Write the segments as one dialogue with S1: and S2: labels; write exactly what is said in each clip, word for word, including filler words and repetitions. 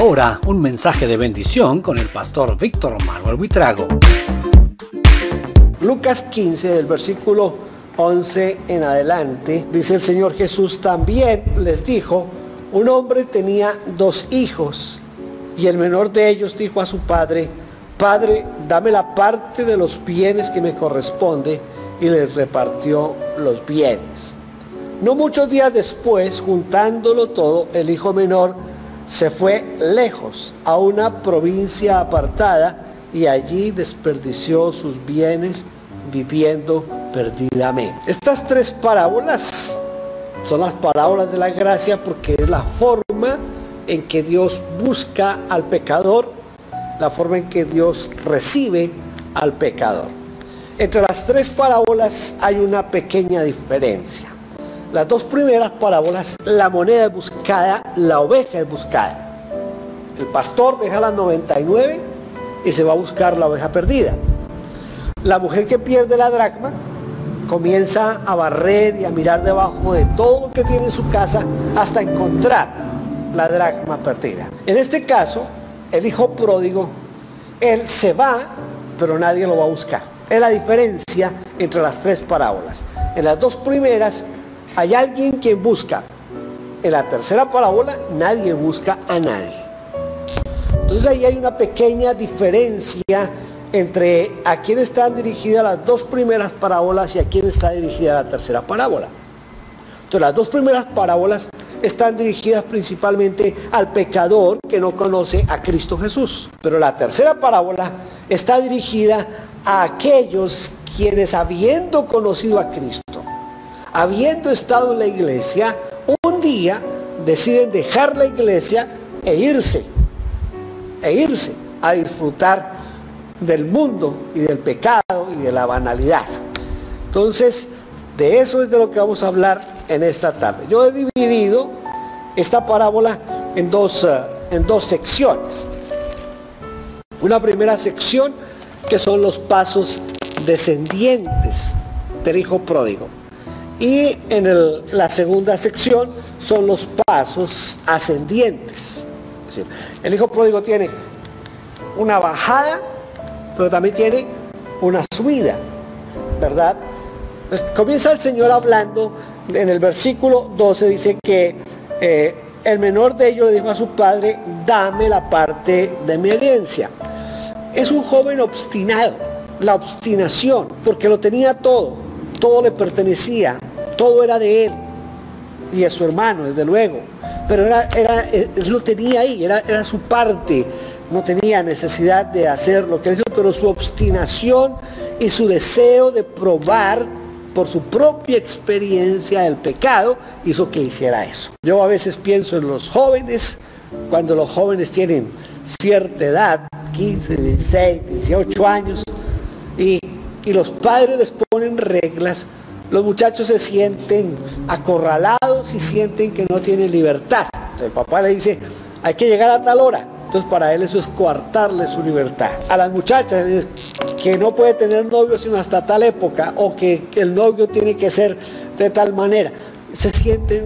S1: ahora un mensaje de bendición con el pastor Víctor Manuel Buitrago.
S2: Lucas quince, del versículo once en adelante, dice el Señor Jesús: también les dijo, un hombre tenía dos hijos, y el menor de ellos dijo a su padre: Padre, dame la parte de los bienes que me corresponde, y les repartió los bienes. No muchos días después, juntándolo todo, el hijo menor se fue lejos, a una provincia apartada, y allí desperdició sus bienes viviendo perdidamente. Estas tres parábolas son las parábolas de la gracia, porque es la forma en que Dios busca al pecador, la forma en que Dios recibe al pecador. Entre las tres parábolas hay una pequeña diferencia. Las dos primeras parábolas, la moneda es buscada, la oveja es buscada. El pastor deja las noventa y nueve y se va a buscar la oveja perdida. La mujer que pierde la dracma comienza a barrer y a mirar debajo de todo lo que tiene en su casa hasta encontrar la dracma perdida. En este caso, el hijo pródigo, él se va, pero nadie lo va a buscar. Es la diferencia entre las tres parábolas. En las dos primeras hay alguien quien busca. En la tercera parábola nadie busca a nadie. Entonces ahí hay una pequeña diferencia entre a quién están dirigidas las dos primeras parábolas y a quién está dirigida la tercera parábola. Entonces las dos primeras parábolas están dirigidas principalmente al pecador que no conoce a Cristo Jesús. Pero la tercera parábola está dirigida a aquellos quienes, habiendo conocido a Cristo, habiendo estado en la iglesia, un día deciden dejar la iglesia e irse, e irse a disfrutar del mundo y del pecado y de la banalidad. Entonces, de eso es de lo que vamos a hablar en esta tarde. Yo he dividido esta parábola en dos, uh, en dos secciones. Una primera sección que son los pasos descendientes del hijo pródigo. Y en el, la segunda sección son los pasos ascendientes. Es decir, el hijo pródigo tiene una bajada, pero también tiene una subida, ¿verdad? Entonces, comienza el Señor hablando, en el versículo doce dice que eh, el menor de ellos le dijo a su padre: dame la parte de mi herencia. Es un joven obstinado, la obstinación, porque lo tenía todo, todo le pertenecía, todo era de él y de su hermano, desde luego, pero era, era, él lo tenía ahí, era, era su parte. No tenía necesidad de hacer lo que él hizo, pero su obstinación y su deseo de probar por su propia experiencia el pecado hizo que hiciera eso. Yo a veces pienso en los jóvenes, cuando los jóvenes tienen cierta edad, quince, dieciséis, dieciocho años, y, y los padres les ponen reglas, los muchachos se sienten acorralados y sienten que no tienen libertad. Entonces el papá le dice: hay que llegar a tal hora. Entonces para él eso es coartarle su libertad. A las muchachas, que no puede tener novio sino hasta tal época, o que, que el novio tiene que ser de tal manera, se sienten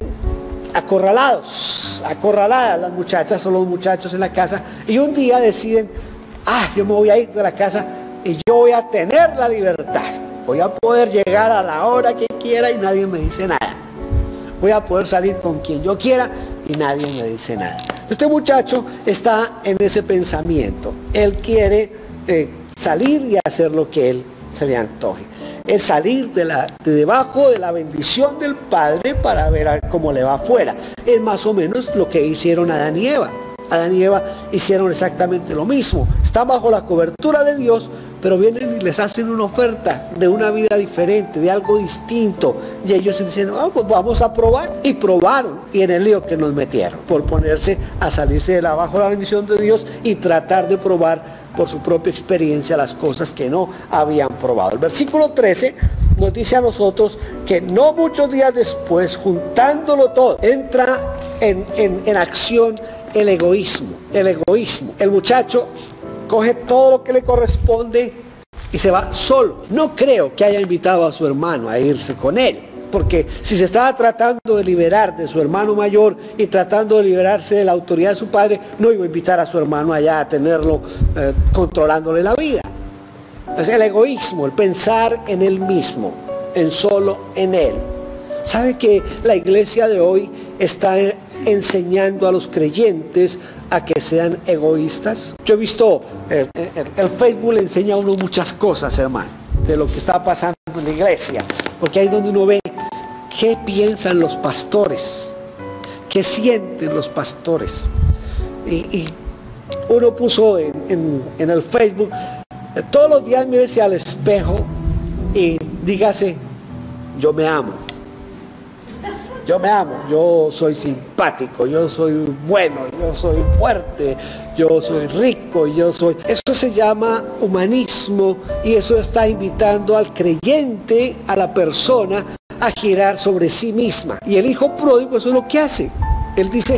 S2: acorralados, acorraladas las muchachas o los muchachos en la casa, y un día deciden: ah, yo me voy a ir de la casa y yo voy a tener la libertad, voy a poder llegar a la hora que quiera y nadie me dice nada, voy a poder salir con quien yo quiera y nadie me dice nada. Este muchacho está en ese pensamiento. Él quiere eh, salir y hacer lo que él se le antoje. Es salir de, la, de debajo de la bendición del Padre para ver cómo le va afuera. Es más o menos lo que hicieron Adán y Eva. Adán y Eva hicieron exactamente lo mismo. Están bajo la cobertura de Dios, pero vienen y les hacen una oferta de una vida diferente, de algo distinto. Y ellos dicen: oh, pues vamos a probar. Y probaron, y en el lío que nos metieron, por ponerse a salirse de la, bajo la bendición de Dios y tratar de probar por su propia experiencia las cosas que no habían probado. El versículo trece nos dice a nosotros que no muchos días después, juntándolo todo, entra en, en, en acción el egoísmo. El egoísmo. El muchacho coge todo lo que le corresponde y se va solo. No creo que haya invitado a su hermano a irse con él. porque si se estaba tratando de liberar de su hermano mayor y tratando de liberarse de la autoridad de su padre, no iba a invitar a su hermano allá a tenerlo eh, controlándole la vida. Es el egoísmo, el pensar en él mismo, en solo en él. ¿Sabe que la iglesia de hoy está enseñando a los creyentes a que sean egoístas? Yo he visto, eh, el, el Facebook le enseña a uno muchas cosas, hermano, de lo que está pasando en la iglesia, porque ahí es donde uno ve qué piensan los pastores, qué sienten los pastores. Y, y uno puso en, en, en el Facebook, eh, todos los días mírese al espejo y dígase, yo me amo. Yo me amo, yo soy simpático, yo soy bueno, yo soy fuerte, yo soy rico, yo soy... Eso se llama humanismo y eso está invitando al creyente, a la persona, a girar sobre sí misma. Y el hijo pródigo eso es lo que hace. Él dice,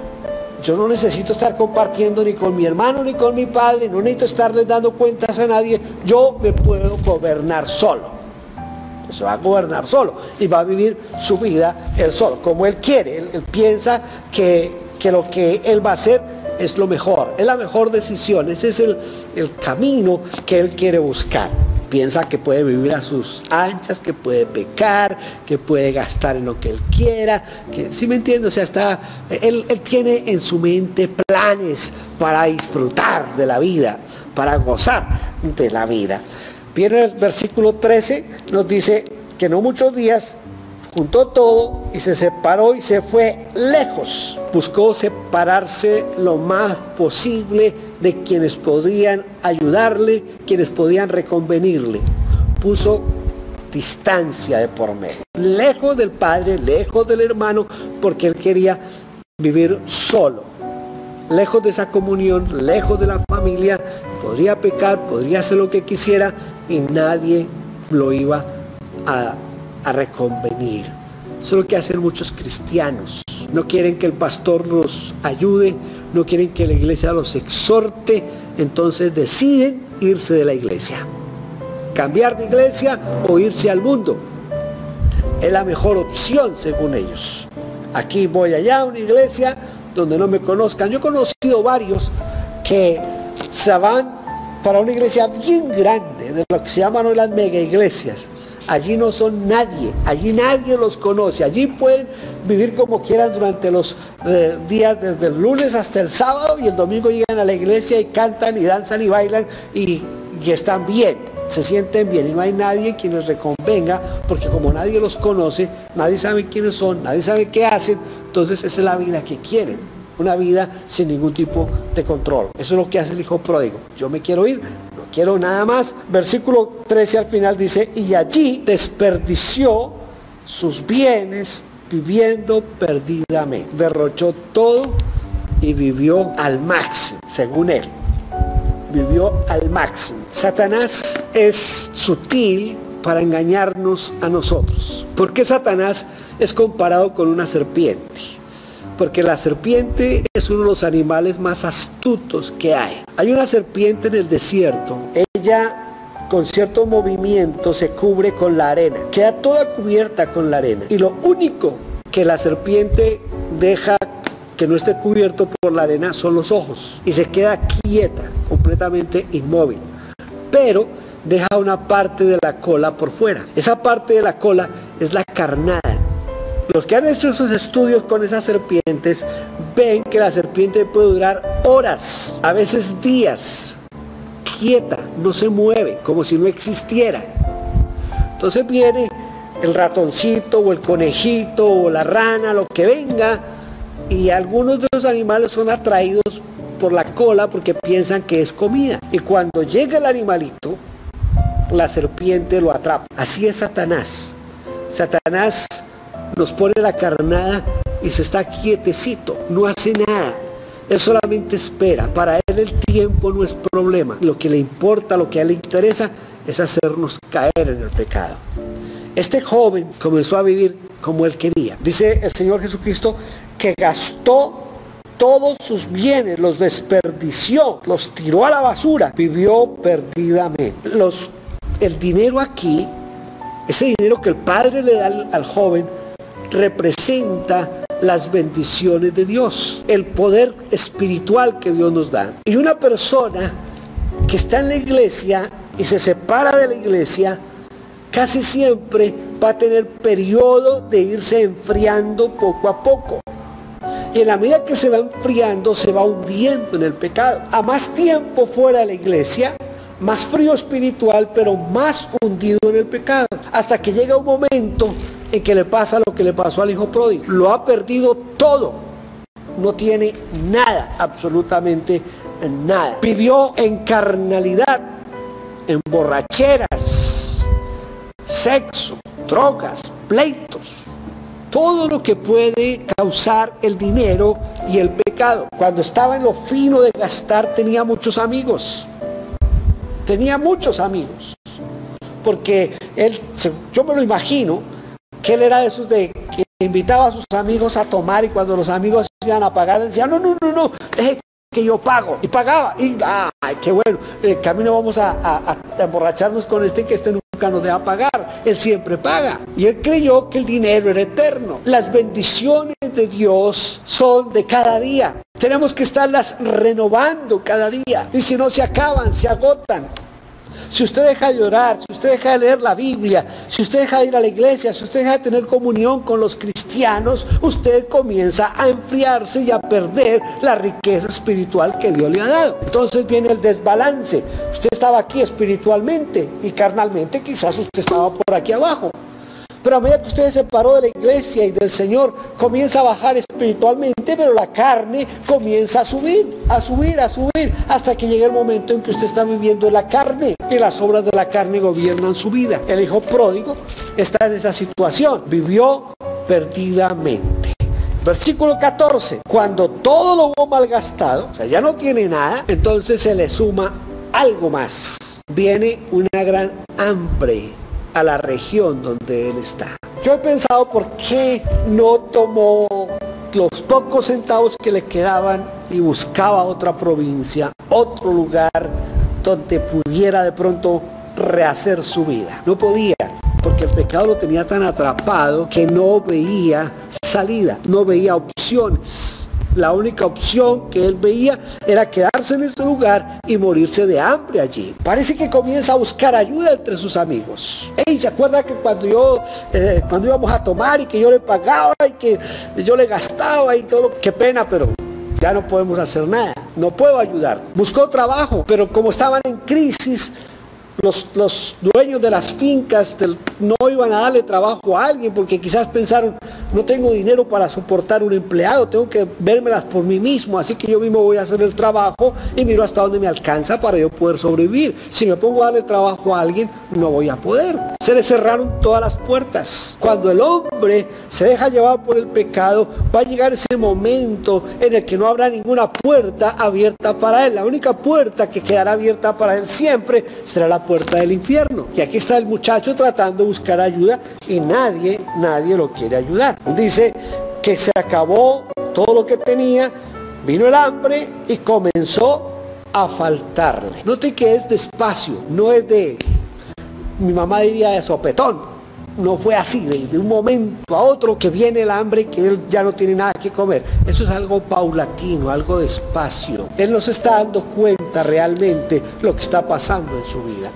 S2: yo no necesito estar compartiendo ni con mi hermano ni con mi padre, no necesito estarles dando cuentas a nadie, yo me puedo gobernar solo. Se va a gobernar solo y va a vivir su vida él solo, como él quiere. Él, él piensa que, que lo que él va a hacer es lo mejor, es la mejor decisión, ese es el, el camino que él quiere buscar. Piensa que puede vivir a sus anchas, que puede pecar, que puede gastar en lo que él quiera, que, ¿sí me entiende? O sea, está, él, él tiene en su mente planes para disfrutar de la vida, para gozar de la vida. Viene el versículo trece, nos dice que no muchos días juntó todo y se separó y se fue lejos. Buscó separarse lo más posible de quienes podían ayudarle, quienes podían reconvenirle. Puso distancia de por medio. Lejos del padre, lejos del hermano, porque él quería vivir solo. Lejos de esa comunión, lejos de la familia, podría pecar, podría hacer lo que quisiera y nadie lo iba a, a reconvenir. Eso es lo que hacen muchos cristianos. No quieren que el pastor los ayude, no quieren que la iglesia los exhorte, entonces deciden irse de la iglesia. Cambiar de iglesia o irse al mundo. Es la mejor opción según ellos. Aquí voy allá a una iglesia donde no me conozcan. Yo he conocido varios que se van para una iglesia bien grande, de lo que se llaman hoy las mega iglesias. Allí no son nadie, allí nadie los conoce, allí pueden vivir como quieran durante los eh, días, desde el lunes hasta el sábado, y el domingo llegan a la iglesia y cantan y danzan y bailan y, y están bien, se sienten bien y no hay nadie quien les reconvenga, porque como nadie los conoce, nadie sabe quiénes son, nadie sabe qué hacen, entonces esa es la vida que quieren, una vida sin ningún tipo de control. Eso es lo que hace el hijo pródigo. Yo me quiero ir, no quiero nada más. Versículo trece al final dice, y allí desperdició sus bienes viviendo perdidamente. Derrochó todo y vivió al máximo, según él. Vivió al máximo. Satanás es sutil para engañarnos a nosotros. ¿Por qué Satanás es comparado con una serpiente? Porque la serpiente es uno de los animales más astutos que hay. Hay una serpiente en el desierto. Ella, con cierto movimiento, se cubre con la arena. Queda toda cubierta con la arena. Y lo único que la serpiente deja que no esté cubierto por la arena son los ojos. Y se queda quieta, completamente inmóvil. Pero deja una parte de la cola por fuera. Esa parte de la cola es la carnada. Los que han hecho esos estudios con esas serpientes ven que la serpiente puede durar horas, a veces días, quieta, no se mueve, como si no existiera. Entonces viene el ratoncito o el conejito o la rana, lo que venga, y algunos de los animales son atraídos por la cola porque piensan que es comida. Y cuando llega el animalito, la serpiente lo atrapa. Así es Satanás. Satanás nos pone la carnada y se está quietecito, no hace nada. Él solamente espera. Para él el tiempo no es problema. Lo que le importa, lo que a él le interesa es hacernos caer en el pecado. Este joven comenzó a vivir como él quería. Dice el Señor Jesucristo que gastó todos sus bienes, los desperdició, los tiró a la basura, vivió perdidamente. Los, el dinero aquí Ese dinero que el padre le da al, al joven representa las bendiciones de Dios, el poder espiritual que Dios nos da. Y una persona que está en la iglesia y se separa de la iglesia, casi siempre va a tener periodo de irse enfriando poco a poco. Y en la medida que se va enfriando, se va hundiendo en el pecado. A más tiempo fuera de la iglesia, más frío espiritual, pero más hundido en el pecado. Hasta que llega un momento en que le pasa lo que le pasó al hijo pródigo. Lo ha perdido todo. No tiene nada, absolutamente nada. Vivió en carnalidad, en borracheras, sexo, drogas, pleitos. Todo lo que puede causar el dinero y el pecado. Cuando estaba en lo fino de gastar, tenía muchos amigos. Tenía muchos amigos. Porque él, yo me lo imagino, que él era de esos de que invitaba a sus amigos a tomar, y cuando los amigos iban a pagar, él decía, no, no, no, no, deje que yo pago. Y pagaba. Y, ay, qué bueno, el camino vamos a, a, a emborracharnos con este, que este nunca nos deja pagar. Él siempre paga. Y él creyó que el dinero era eterno. Las bendiciones de Dios son de cada día. Tenemos que estarlas renovando cada día. Y si no, se acaban, se agotan. Si usted deja de orar, si usted deja de leer la Biblia, si usted deja de ir a la iglesia, si usted deja de tener comunión con los cristianos, usted comienza a enfriarse y a perder la riqueza espiritual que Dios le ha dado. Entonces viene el desbalance. Usted estaba aquí espiritualmente y carnalmente quizás usted estaba por aquí abajo. Pero a medida que usted se separó de la iglesia y del Señor, comienza a bajar espiritualmente, pero la carne comienza a subir, a subir, a subir, hasta que llega el momento en que usted está viviendo en la carne, y las obras de la carne gobiernan su vida. El hijo pródigo está en esa situación, vivió perdidamente. Versículo catorce, cuando todo lo hubo malgastado, o sea, ya no tiene nada, entonces se le suma algo más. Viene una gran hambre a la región donde él está. Yo he pensado por qué no tomó los pocos centavos que le quedaban y buscaba otra provincia, otro lugar donde pudiera de pronto rehacer su vida. No podía, porque el pecado lo tenía tan atrapado que no veía salida, no veía opciones. La única opción que él veía era quedarse en ese lugar y morirse de hambre allí. Parece que comienza a buscar ayuda entre sus amigos. Hey, ¿se acuerda que cuando yo, eh, cuando íbamos a tomar y que yo le pagaba y que yo le gastaba y todo? Qué pena, pero ya no podemos hacer nada. No puedo ayudar. Buscó trabajo, pero como estaban en crisis, Los, los dueños de las fincas del, no iban a darle trabajo a alguien porque quizás pensaron, no tengo dinero para soportar un empleado, tengo que vérmelas por mí mismo, así que yo mismo voy a hacer el trabajo y miro hasta dónde me alcanza para yo poder sobrevivir. Si me pongo a darle trabajo a alguien, no voy a poder. Se le cerraron todas las puertas. Cuando el hombre se deja llevar por el pecado, va a llegar ese momento en el que no habrá ninguna puerta abierta para él. La única puerta que quedará abierta para él siempre será la puerta del infierno. Y aquí está el muchacho tratando de buscar ayuda y nadie, nadie lo quiere ayudar. Dice que se acabó todo lo que tenía, vino el hambre y comenzó a faltarle. Note que es despacio, no es de, mi mamá diría de sopetón. No fue así, de, de un momento a otro que viene el hambre, que él ya no tiene nada que comer. Eso es algo paulatino, algo despacio. Él no se está dando cuenta realmente lo que está pasando en su vida.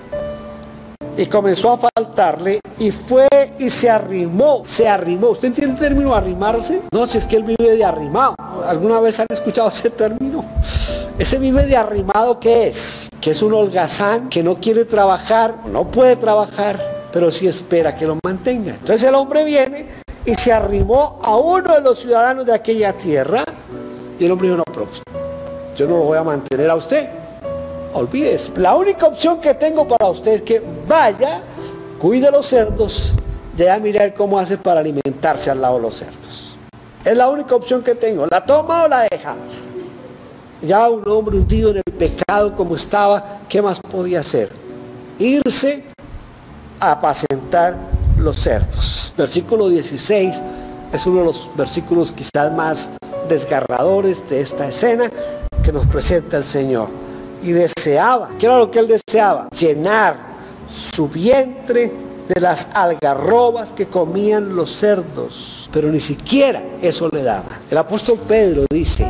S2: Y comenzó a faltarle y fue y se arrimó, se arrimó. ¿Usted entiende el término arrimarse? No, si es que él vive de arrimado. ¿Alguna vez han escuchado ese término? Ese vive de arrimado, ¿qué es? Que es un holgazán que no quiere trabajar, no puede trabajar, pero sí espera que lo mantenga. Entonces el hombre viene y se arrimó a uno de los ciudadanos de aquella tierra y el hombre dijo, no, pero yo no lo voy a mantener a usted. Olvídese. La única opción que tengo para usted es que vaya, cuide los cerdos, y a mirar cómo hace para alimentarse al lado de los cerdos. Es la única opción que tengo. ¿La toma o la deja? Ya un hombre hundido en el pecado como estaba, ¿qué más podía hacer? Irse a apacentar los cerdos. Versículo dieciséis es uno de los versículos quizás más desgarradores de esta escena que nos presenta el Señor. Y deseaba, ¿qué era lo que él deseaba? Llenar su vientre de las algarrobas que comían los cerdos, pero ni siquiera eso le daba. El apóstol Pedro dice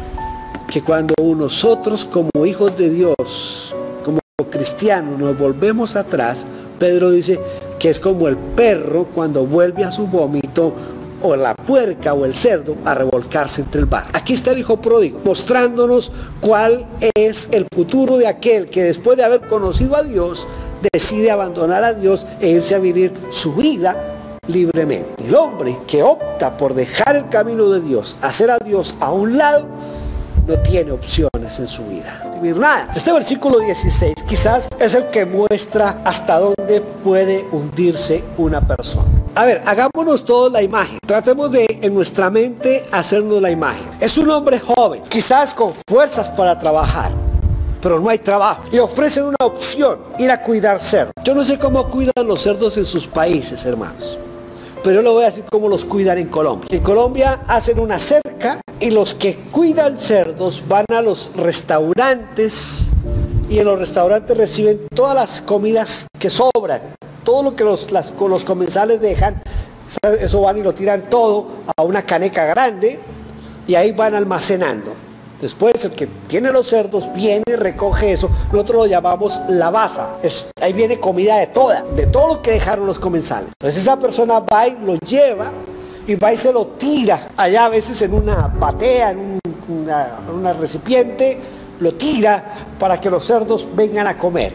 S2: que cuando nosotros como hijos de Dios, como cristianos, nos volvemos atrás, Pedro dice que es como el perro cuando vuelve a su vómito, o la puerca o el cerdo a revolcarse entre el barro. Aquí está el hijo pródigo, mostrándonos cuál es el futuro de aquel que después de haber conocido a Dios, decide abandonar a Dios e irse a vivir su vida libremente. El hombre que opta por dejar el camino de Dios, hacer a Dios a un lado, no tiene opciones en su vida. Nada. Este versículo dieciséis quizás es el que muestra hasta dónde puede hundirse una persona. A ver, hagámonos todos la imagen. Tratemos de en nuestra mente hacernos la imagen. Es un hombre joven, quizás con fuerzas para trabajar, pero no hay trabajo. Le ofrecen una opción, ir a cuidar cerdos. Yo no sé cómo cuidan los cerdos en sus países, hermanos, pero yo le voy a decir cómo los cuidan en Colombia. En Colombia hacen una cerca y los que cuidan cerdos van a los restaurantes y en los restaurantes reciben todas las comidas que sobran. Todo lo que los, las, los comensales dejan, eso van y lo tiran todo a una caneca grande y ahí van almacenando. Después el que tiene los cerdos viene y recoge eso. Nosotros lo llamamos la baza. Es, ahí viene comida de toda, de todo lo que dejaron los comensales. Entonces esa persona va y lo lleva y va y se lo tira allá, a veces en una batea, en un una, una recipiente, lo tira para que los cerdos vengan a comer.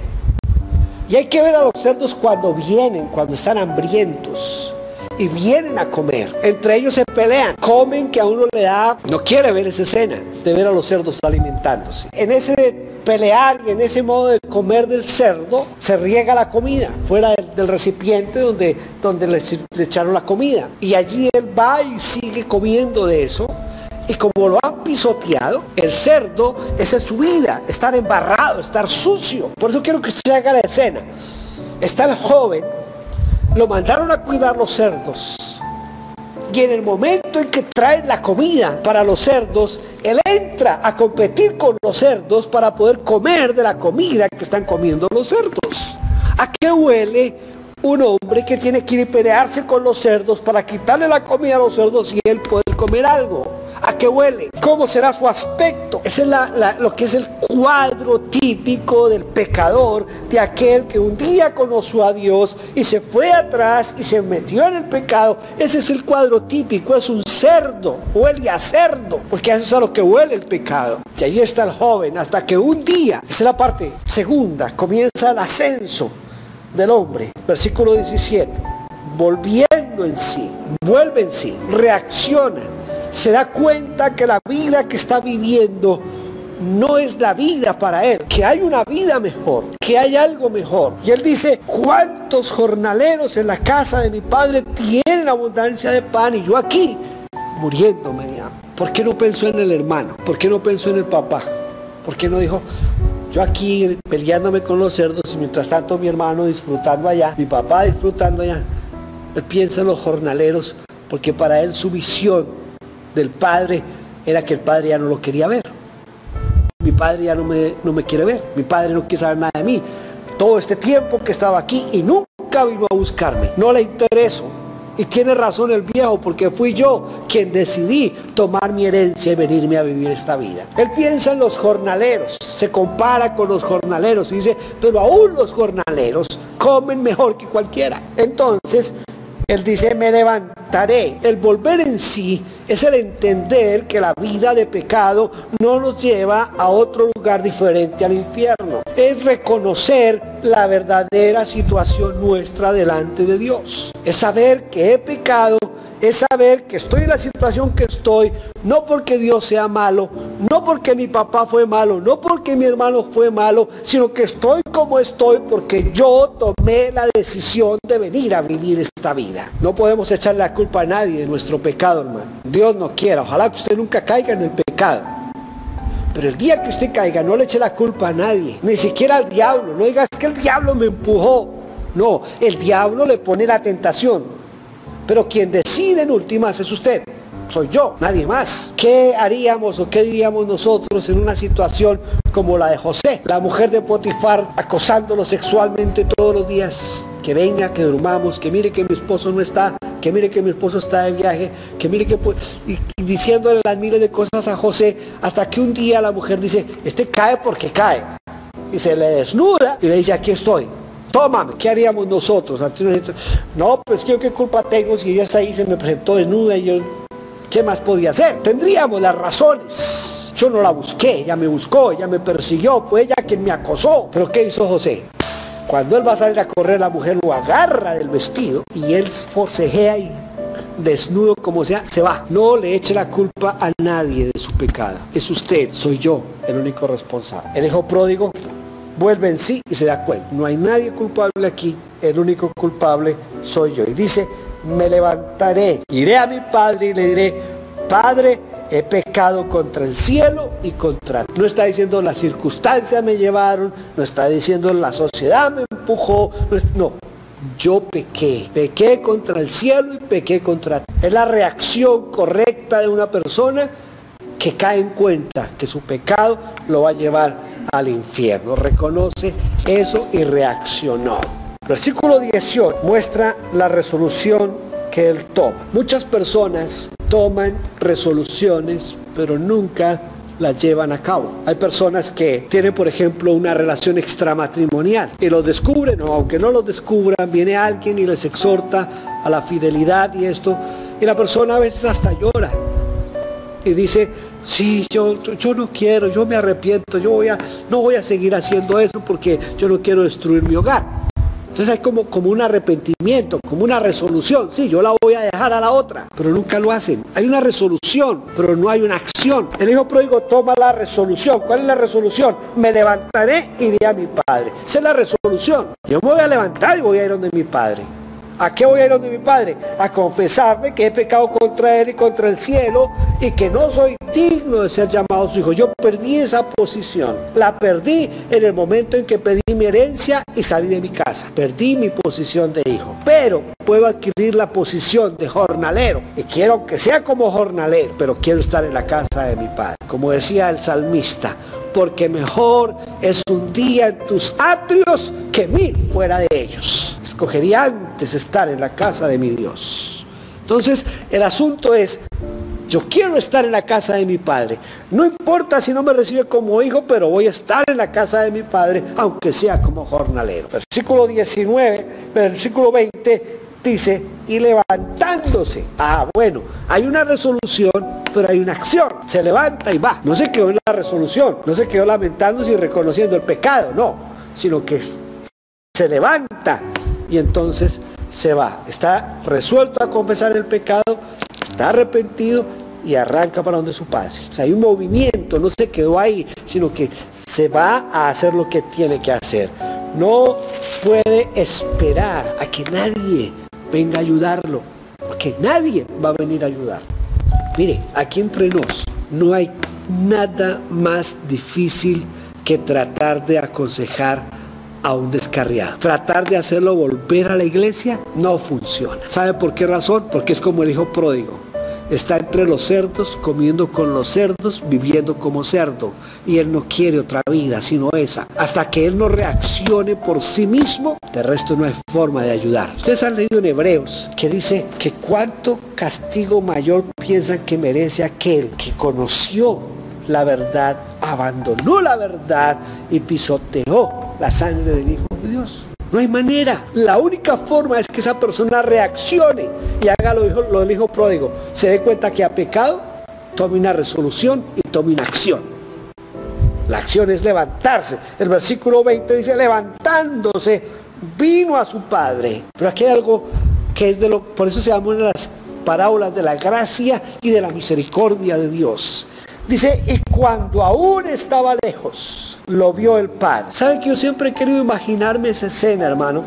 S2: Y hay que ver a los cerdos cuando vienen, cuando están hambrientos y vienen a comer. Entre ellos se pelean, comen, que a uno le da, no quiere ver esa escena de ver a los cerdos alimentándose. En ese pelear y en ese modo de comer del cerdo se riega la comida fuera del, del recipiente donde, donde le, le echaron la comida, y allí él va y sigue comiendo de eso. Y como lo han pisoteado, el cerdo, esa es su vida, estar embarrado, estar sucio. Por eso quiero que usted haga la escena. Está el joven, lo mandaron a cuidar los cerdos, y en el momento en que traen la comida para los cerdos, él entra a competir con los cerdos para poder comer de la comida que están comiendo los cerdos. ¿A qué huele un hombre que tiene que ir y pelearse con los cerdos para quitarle la comida a los cerdos y él poder comer algo? ¿A qué huele? ¿Cómo será su aspecto? Ese es la, la, lo que es el cuadro típico del pecador, de aquel que un día conoció a Dios y se fue atrás y se metió en el pecado. Ese es el cuadro típico, es un cerdo, huele a cerdo, porque eso es a lo que huele el pecado. Y ahí está el joven, hasta que un día, esa es la parte segunda, comienza el ascenso del hombre. Versículo diecisiete, volviendo en sí, vuelve en sí, reacciona. Se da cuenta que la vida que está viviendo no es la vida para él, que hay una vida mejor, que hay algo mejor. Y él dice, ¿cuántos jornaleros en la casa de mi padre tienen abundancia de pan y yo aquí muriéndome de hambre? ¿Por qué no pensó en el hermano? ¿Por qué no pensó en el papá? ¿Por qué no dijo, yo aquí peleándome con los cerdos y mientras tanto mi hermano disfrutando allá, mi papá disfrutando allá? Él piensa en los jornaleros, porque para él su visión del padre era que el padre ya no lo quería ver. Mi padre ya no me, no me quiere ver, mi padre no quiere saber nada de mí. Todo este tiempo que estaba aquí y nunca vino a buscarme, no le intereso. Y tiene razón el viejo, porque fui yo quien decidí tomar mi herencia y venirme a vivir esta vida. Él piensa en los jornaleros, se compara con los jornaleros y dice, pero aún los jornaleros comen mejor que cualquiera. Entonces él dice, me levantaré. El volver en sí es el entender que la vida de pecado no nos lleva a otro lugar diferente al infierno. Es reconocer la verdadera situación nuestra delante de Dios. Es saber que he pecado, es saber que estoy en la situación que estoy, no porque Dios sea malo, no porque mi papá fue malo, no porque mi hermano fue malo, sino que estoy como estoy porque yo tomé la decisión de venir a vivir esta vida. No podemos echarle la culpa a nadie de nuestro pecado, hermano. Dios no quiera, ojalá que usted nunca caiga en el pecado. Pero el día que usted caiga, no le eche la culpa a nadie, ni siquiera al diablo. No digas que el diablo me empujó. No, el diablo le pone la tentación, pero quien decide en últimas es usted. soy yo, nadie más. ¿Qué haríamos o qué diríamos nosotros en una situación como la de José? La mujer de Potifar acosándolo sexualmente todos los días. Que venga, que durmamos, que mire que mi esposo no está, que mire que mi esposo está de viaje, que mire que... Y, y diciéndole las miles de cosas a José, hasta que un día la mujer dice, este cae porque cae. Y se le desnuda y le dice, aquí estoy. Tómame. ¿Qué haríamos nosotros? No, pues yo qué culpa tengo si ella está ahí, se me presentó desnuda y yo... ¿Qué más podía hacer? Tendríamos las razones. Yo no la busqué, ella me buscó, ella me persiguió, fue ella quien me acosó. ¿Pero qué hizo José? Cuando él va a salir a correr, la mujer lo agarra del vestido y él forcejea y desnudo como sea, se va. No le eche la culpa a nadie de su pecado. Es usted, soy yo, el único responsable. El hijo pródigo vuelve en sí y se da cuenta. No hay nadie culpable aquí, el único culpable soy yo. Y dice, me levantaré, iré a mi padre y le diré, Padre, he pecado contra el cielo y contra ti. No está diciendo las circunstancias me llevaron, no está diciendo la sociedad me empujó, no, es, no, yo pequé, pequé contra el cielo y pequé contra ti. Es la reacción correcta de una persona que cae en cuenta que su pecado lo va a llevar al infierno. Reconoce eso y reaccionó. Versículo dieciocho muestra la resolución que él toma. Muchas personas toman resoluciones, pero nunca las llevan a cabo. Hay personas que tienen, por ejemplo, una relación extramatrimonial y lo descubren, o aunque no lo descubran, viene alguien y les exhorta a la fidelidad y esto, y la persona a veces hasta llora y dice, sí, yo, yo, yo no quiero, yo me arrepiento, yo voy a, no voy a seguir haciendo eso porque yo no quiero destruir mi hogar. Entonces hay como, como un arrepentimiento, como una resolución. Sí, yo la voy a dejar a la otra, pero nunca lo hacen. Hay una resolución, pero no hay una acción. El hijo pródigo toma la resolución. ¿Cuál es la resolución? Me levantaré y iré a mi padre. Esa es la resolución. Yo me voy a levantar y voy a ir donde mi padre. ¿A qué voy a ir donde mi padre? A confesarle que he pecado contra él y contra el cielo y que no soy digno de ser llamado su hijo. Yo perdí esa posición. La perdí en el momento en que pedí mi herencia y salí de mi casa. Perdí mi posición de hijo. Pero puedo adquirir la posición de jornalero. Y quiero que sea como jornalero, pero quiero estar en la casa de mi padre. Como decía el salmista, porque mejor es un día en tus atrios que mil fuera de ellos. Escogería antes estar en la casa de mi Dios. Entonces, el asunto es, yo quiero estar en la casa de mi padre. No importa si no me recibe como hijo, pero voy a estar en la casa de mi padre, aunque sea como jornalero. Versículo diecinueve, versículo veinte, dice, y levantándose. Ah, bueno, hay una resolución, pero hay una acción. Se levanta y va. No se quedó en la resolución, no se quedó lamentándose y reconociendo el pecado, no, sino que se levanta y entonces se va. Está resuelto a confesar el pecado, está arrepentido y arranca para donde su padre. O sea, hay un movimiento, no se quedó ahí, sino que se va a hacer lo que tiene que hacer. No puede esperar a que nadie venga a ayudarlo, porque nadie va a venir a ayudar. Mire, aquí entre nos, no hay nada más difícil que tratar de aconsejar a un descarriado. Tratar de hacerlo volver a la iglesia no funciona. ¿Sabe por qué razón? Porque es como el hijo pródigo. Está entre los cerdos, comiendo con los cerdos, viviendo como cerdo. Y él no quiere otra vida, sino esa. Hasta que él no reaccione por sí mismo, de resto no hay forma de ayudar. Ustedes han leído en Hebreos que dice que cuánto castigo mayor piensan que merece aquel que conoció la verdad, abandonó la verdad y pisoteó la sangre del Hijo de Dios. No hay manera. La única forma es que esa persona reaccione y haga lo, hijo, lo del hijo pródigo. Se dé cuenta que ha pecado, tome una resolución y tome una acción. La acción es levantarse. El versículo veinte dice, levantándose, vino a su padre. Pero aquí hay algo que es de lo... Por eso se llama una de las parábolas de la gracia y de la misericordia de Dios. Dice, y cuando aún estaba lejos, lo vio el padre. ¿Sabe que yo siempre he querido imaginarme esa escena, hermano?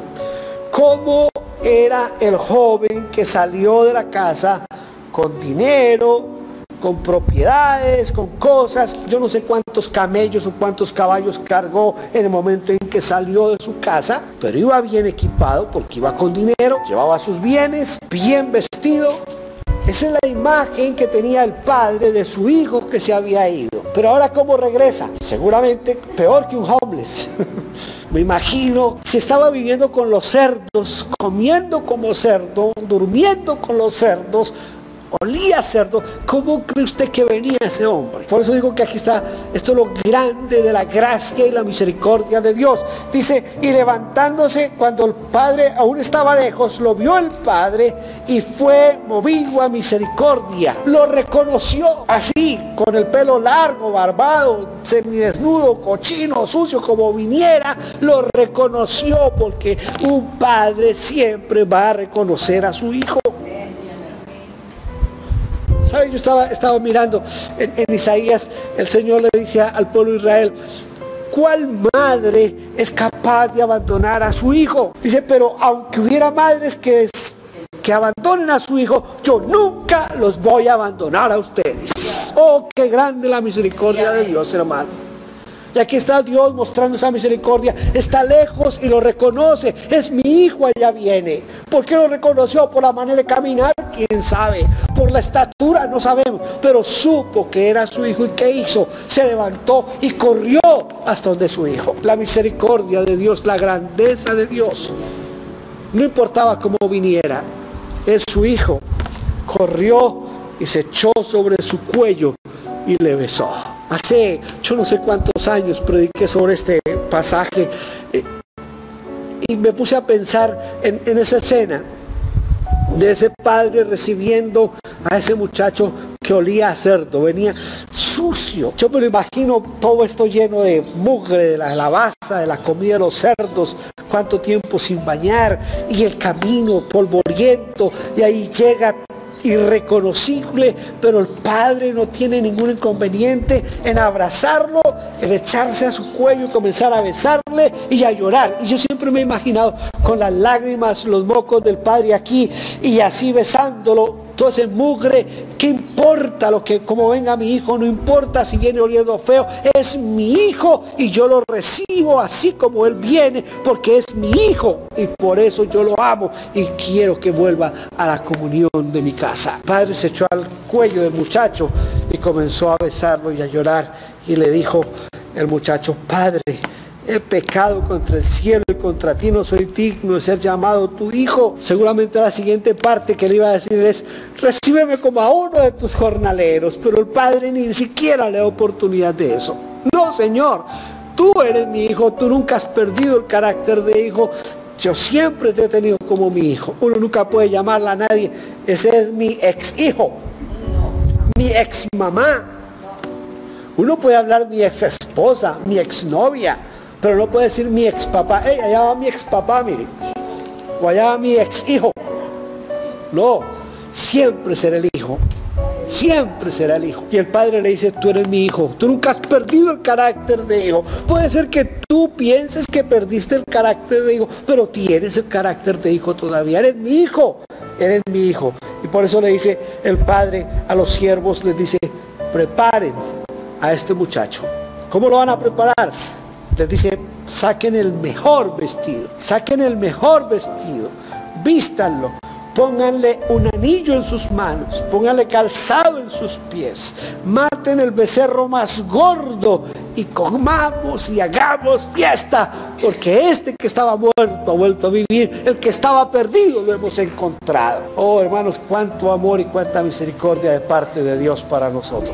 S2: Cómo era el joven que salió de la casa con dinero, con propiedades, con cosas. Yo no sé cuántos camellos o cuántos caballos cargó en el momento en que salió de su casa, pero iba bien equipado porque iba con dinero, llevaba sus bienes, bien vestido. Esa es la imagen que tenía el padre de su hijo que se había ido. Pero ahora, ¿cómo regresa? Seguramente peor que un homeless. Me imagino, si estaba viviendo con los cerdos, comiendo como cerdo, durmiendo con los cerdos, olía a cerdo, ¿cómo cree usted que venía ese hombre? Por eso digo que aquí está, esto es lo grande de la gracia y la misericordia de Dios. Dice, y levantándose cuando el padre aún estaba lejos, lo vio el padre y fue movido a misericordia. Lo reconoció así, con el pelo largo, barbado, semidesnudo, cochino, sucio, como viniera, lo reconoció, porque un padre siempre va a reconocer a su hijo. ¿Sabe? Yo estaba, estaba mirando en, en Isaías, el Señor le dice al pueblo de Israel, ¿cuál madre es capaz de abandonar a su hijo? Dice, pero aunque hubiera madres que, que abandonen a su hijo, yo nunca los voy a abandonar a ustedes. Oh, qué grande la misericordia de Dios, hermano. Y aquí está Dios mostrando esa misericordia. Está lejos y lo reconoce. Es mi hijo, allá viene. ¿Por qué lo reconoció? Por la manera de caminar, quién sabe. Por la estatura, no sabemos. Pero supo que era su hijo. ¿Y qué hizo? Se levantó y corrió hasta donde su hijo. La misericordia de Dios, la grandeza de Dios. No importaba cómo viniera. Es su hijo. Corrió y se echó sobre su cuello y le besó. Hace yo no sé cuántos años prediqué sobre este pasaje eh, y me puse a pensar en, en esa escena de ese padre recibiendo a ese muchacho que olía a cerdo, venía sucio. Yo me lo imagino todo esto lleno de mugre, de la lavaza, de la comida de los cerdos, cuánto tiempo sin bañar, y el camino polvoriento, y ahí llega irreconocible, pero el padre no tiene ningún inconveniente en abrazarlo, en echarse a su cuello y comenzar a besarle y a llorar. Y yo siempre me he imaginado con las lágrimas, los mocos del padre aquí y así besándolo, todo ese mugre. ¿Qué importa lo que, como venga mi hijo? No importa si viene oliendo feo, es mi hijo y yo lo recibo así como él viene, porque es mi hijo y por eso yo lo amo y quiero que vuelva a la comunión de mi casa. El padre se echó al cuello del muchacho y comenzó a besarlo y a llorar, y le dijo el muchacho, padre, he pecado contra el cielo y contra ti, no soy digno de ser llamado tu hijo. Seguramente la siguiente parte que le iba a decir es, recíbeme como a uno de tus jornaleros, pero el padre ni siquiera le da oportunidad de eso. No, Señor, tú eres mi hijo, tú nunca has perdido el carácter de hijo, yo siempre te he tenido como mi hijo. Uno nunca puede llamarla a nadie, ese es mi ex hijo, mi ex mamá. Uno puede hablar mi ex esposa, mi ex novia, pero no puede decir mi ex papá. Hey, allá va mi ex papá, mire. O allá va mi ex hijo. No, siempre será el hijo. Siempre será el hijo. Y el padre le dice, tú eres mi hijo. Tú nunca has perdido el carácter de hijo. Puede ser que tú pienses que perdiste el carácter de hijo, pero tienes el carácter de hijo todavía. Eres mi hijo. Eres mi hijo. Y por eso le dice el padre a los siervos, les dice, preparen a este muchacho. ¿Cómo lo van a preparar? Les dice, saquen el mejor vestido, saquen el mejor vestido, vístanlo, pónganle un anillo en sus manos, pónganle calzado en sus pies, maten el becerro más gordo y comamos y hagamos fiesta, porque este que estaba muerto ha vuelto a vivir, el que estaba perdido lo hemos encontrado. Oh, hermanos, cuánto amor y cuánta misericordia de parte de Dios para nosotros.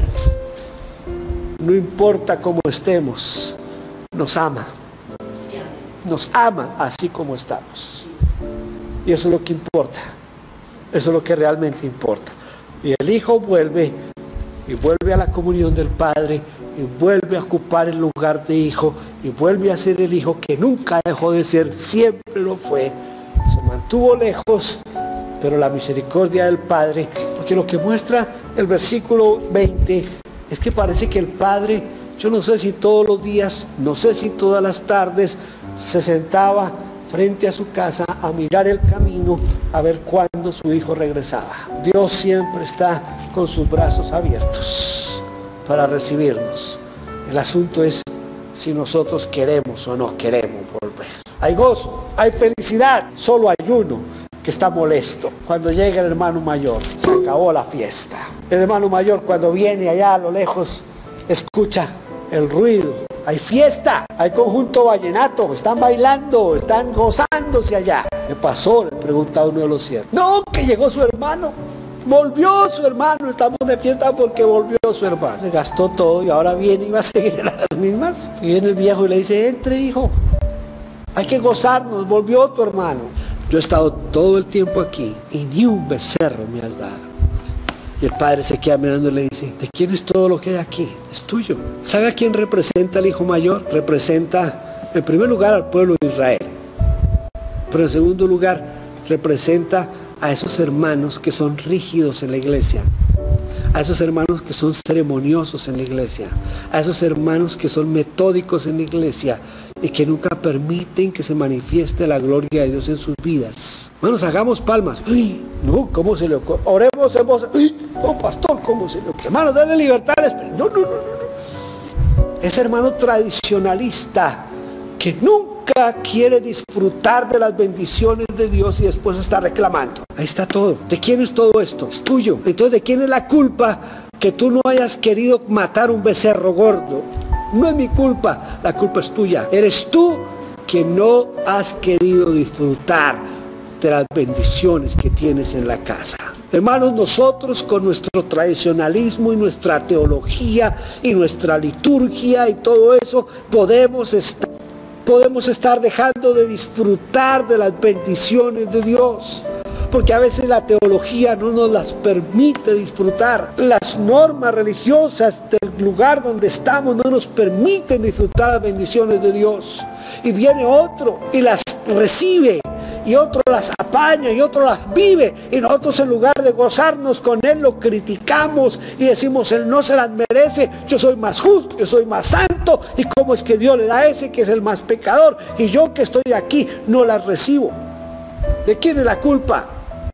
S2: No importa cómo estemos, nos ama, nos ama así como estamos, y eso es lo que importa, eso es lo que realmente importa. Y el hijo vuelve y vuelve a la comunión del padre y vuelve a ocupar el lugar de hijo y vuelve a ser el hijo que nunca dejó de ser, siempre lo fue, se mantuvo lejos, pero la misericordia del padre, porque lo que muestra el versículo veinte es que parece que el padre, yo no sé si todos los días, no sé si todas las tardes, se sentaba frente a su casa a mirar el camino, a ver cuándo su hijo regresaba. Dios siempre está con sus brazos abiertos para recibirnos. El asunto es si nosotros queremos o no queremos volver. Hay gozo, hay felicidad, solo hay uno que está molesto. Cuando llega el hermano mayor, se acabó la fiesta. El hermano mayor, cuando viene allá a lo lejos, escucha el ruido. Hay fiesta, hay conjunto vallenato, están bailando, están gozándose allá. ¿Qué pasó?, le pregunta uno de los siervos. No, que llegó su hermano. Volvió su hermano, estamos de fiesta porque volvió su hermano. Se gastó todo y ahora viene y va a seguir a las mismas. Y viene el viejo y le dice, entre, hijo, hay que gozarnos, volvió tu hermano. Yo he estado todo el tiempo aquí y ni un becerro me has dado. Y el padre se queda mirando y le dice, ¿de quién es todo lo que hay aquí? Es tuyo. ¿Sabe a quién representa el hijo mayor? Representa, en primer lugar, al pueblo de Israel. Pero en segundo lugar, representa a esos hermanos que son rígidos en la iglesia, a esos hermanos que son ceremoniosos en la iglesia, a esos hermanos que son metódicos en la iglesia y que nunca permiten que se manifieste la gloria de Dios en sus vidas. Hermanos, hagamos palmas. ¡Ay! No, ¿cómo se le ocurre? Oremos en voz. ¡Ay! No, pastor, ¿cómo se le ocurre? Hermano, dale libertad al Espíritu. No, no, no, no. Ese hermano tradicionalista que nunca quiere disfrutar de las bendiciones de Dios y después está reclamando. Ahí está todo. ¿De quién es todo esto? Es tuyo. Entonces, ¿de quién es la culpa que tú no hayas querido matar un becerro gordo? No es mi culpa, la culpa es tuya. Eres tú que no has querido disfrutar de las bendiciones que tienes en la casa. Hermanos, nosotros con nuestro tradicionalismo y nuestra teología y nuestra liturgia y todo eso, podemos estar, podemos estar dejando de disfrutar de las bendiciones de Dios. Porque a veces la teología no nos las permite disfrutar. Las normas religiosas del lugar donde estamos no nos permiten disfrutar las bendiciones de Dios. Y viene otro y las recibe, y otro las apaña, y otro las vive, y nosotros en lugar de gozarnos con él lo criticamos y decimos, él no se las merece, yo soy más justo, yo soy más santo, y cómo es que Dios le da a ese que es el más pecador, y yo que estoy aquí no las recibo. ¿De quién es la culpa?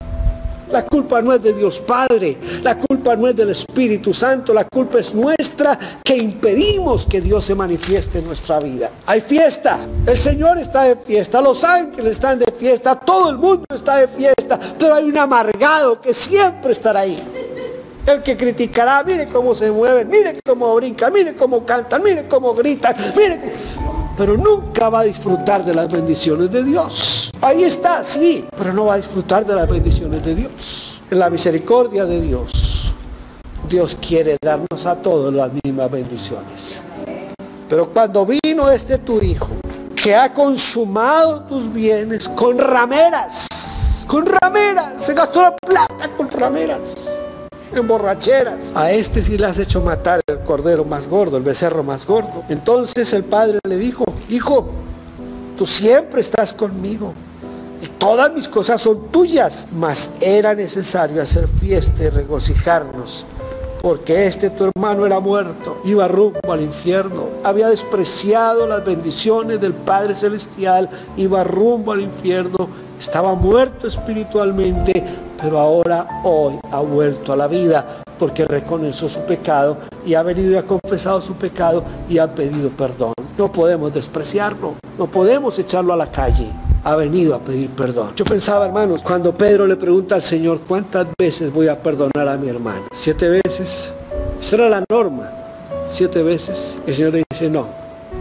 S2: La culpa no es de Dios Padre, la culpa no es del Espíritu Santo, la culpa es nuestra que impedimos que Dios se manifieste en nuestra vida. Hay fiesta, el Señor está de fiesta, los ángeles están de fiesta, todo el mundo está de fiesta, pero hay un amargado que siempre estará ahí. El que criticará, mire cómo se mueven, mire cómo brincan, mire cómo cantan, mire cómo gritan, mire cómo... pero nunca va a disfrutar de las bendiciones de Dios. Ahí está, sí, pero no va a disfrutar de las bendiciones de Dios. En la misericordia de Dios, Dios quiere darnos a todos las mismas bendiciones. Pero cuando vino este tu hijo, que ha consumado tus bienes con rameras, con rameras, se gastó la plata con rameras, en borracheras. A este sí le has hecho matar el cordero más gordo, el becerro más gordo. Entonces el padre le dijo, hijo, tú siempre estás conmigo y todas mis cosas son tuyas, mas era necesario hacer fiesta y regocijarnos, porque este tu hermano era muerto, iba rumbo al infierno, había despreciado las bendiciones del Padre Celestial, iba rumbo al infierno, estaba muerto espiritualmente, pero ahora, hoy, ha vuelto a la vida, porque reconoció su pecado y ha venido y ha confesado su pecado y ha pedido perdón. No podemos despreciarlo, no podemos echarlo a la calle. Ha venido a pedir perdón. Yo pensaba, hermanos, cuando Pedro le pregunta al Señor, ¿cuántas veces voy a perdonar a mi hermano? ¿Siete veces? Esa era la norma. ¿Siete veces? El Señor le dice, no.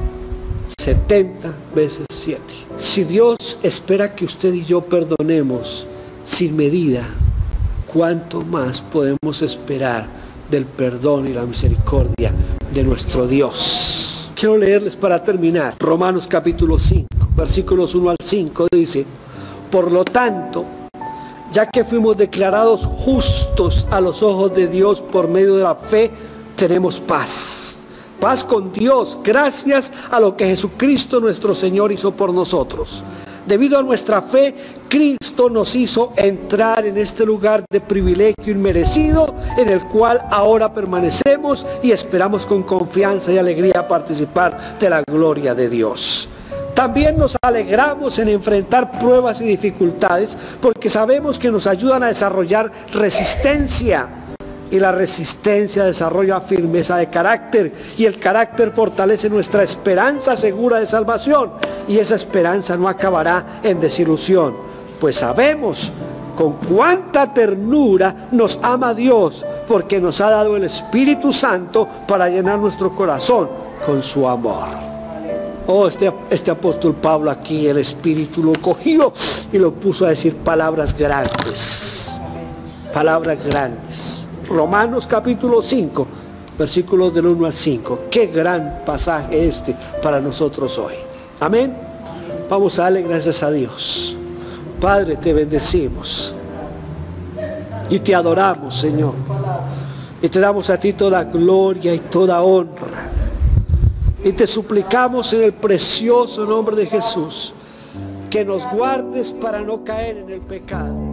S2: setenta veces siete. Si Dios espera que usted y yo perdonemos sin medida, ¿cuánto más podemos esperar del perdón y la misericordia de nuestro Dios? Quiero leerles para terminar Romanos capítulo cinco, versículos uno al cinco, dice, por lo tanto, ya que fuimos declarados justos a los ojos de Dios por medio de la fe, tenemos paz. Paz con Dios, gracias a lo que Jesucristo nuestro Señor hizo por nosotros. Debido a nuestra fe, Cristo nos hizo entrar en este lugar de privilegio inmerecido, en el cual ahora permanecemos y esperamos con confianza y alegría participar de la gloria de Dios. También nos alegramos en enfrentar pruebas y dificultades, porque sabemos que nos ayudan a desarrollar resistencia. Y la resistencia desarrolla firmeza de carácter, y el carácter fortalece nuestra esperanza segura de salvación, y esa esperanza no acabará en desilusión, pues sabemos con cuánta ternura nos ama Dios, porque nos ha dado el Espíritu Santo para llenar nuestro corazón con su amor. Oh, este, este apóstol Pablo aquí, el Espíritu lo cogió y lo puso a decir palabras grandes. Palabras grandes. Romanos capítulo cinco, versículos del uno al cinco. Qué gran pasaje este para nosotros hoy. Amén. Vamos a darle gracias a Dios. Padre, te bendecimos y te adoramos, Señor, y te damos a ti toda gloria y toda honra, y te suplicamos en el precioso nombre de Jesús que nos guardes para no caer en el pecado.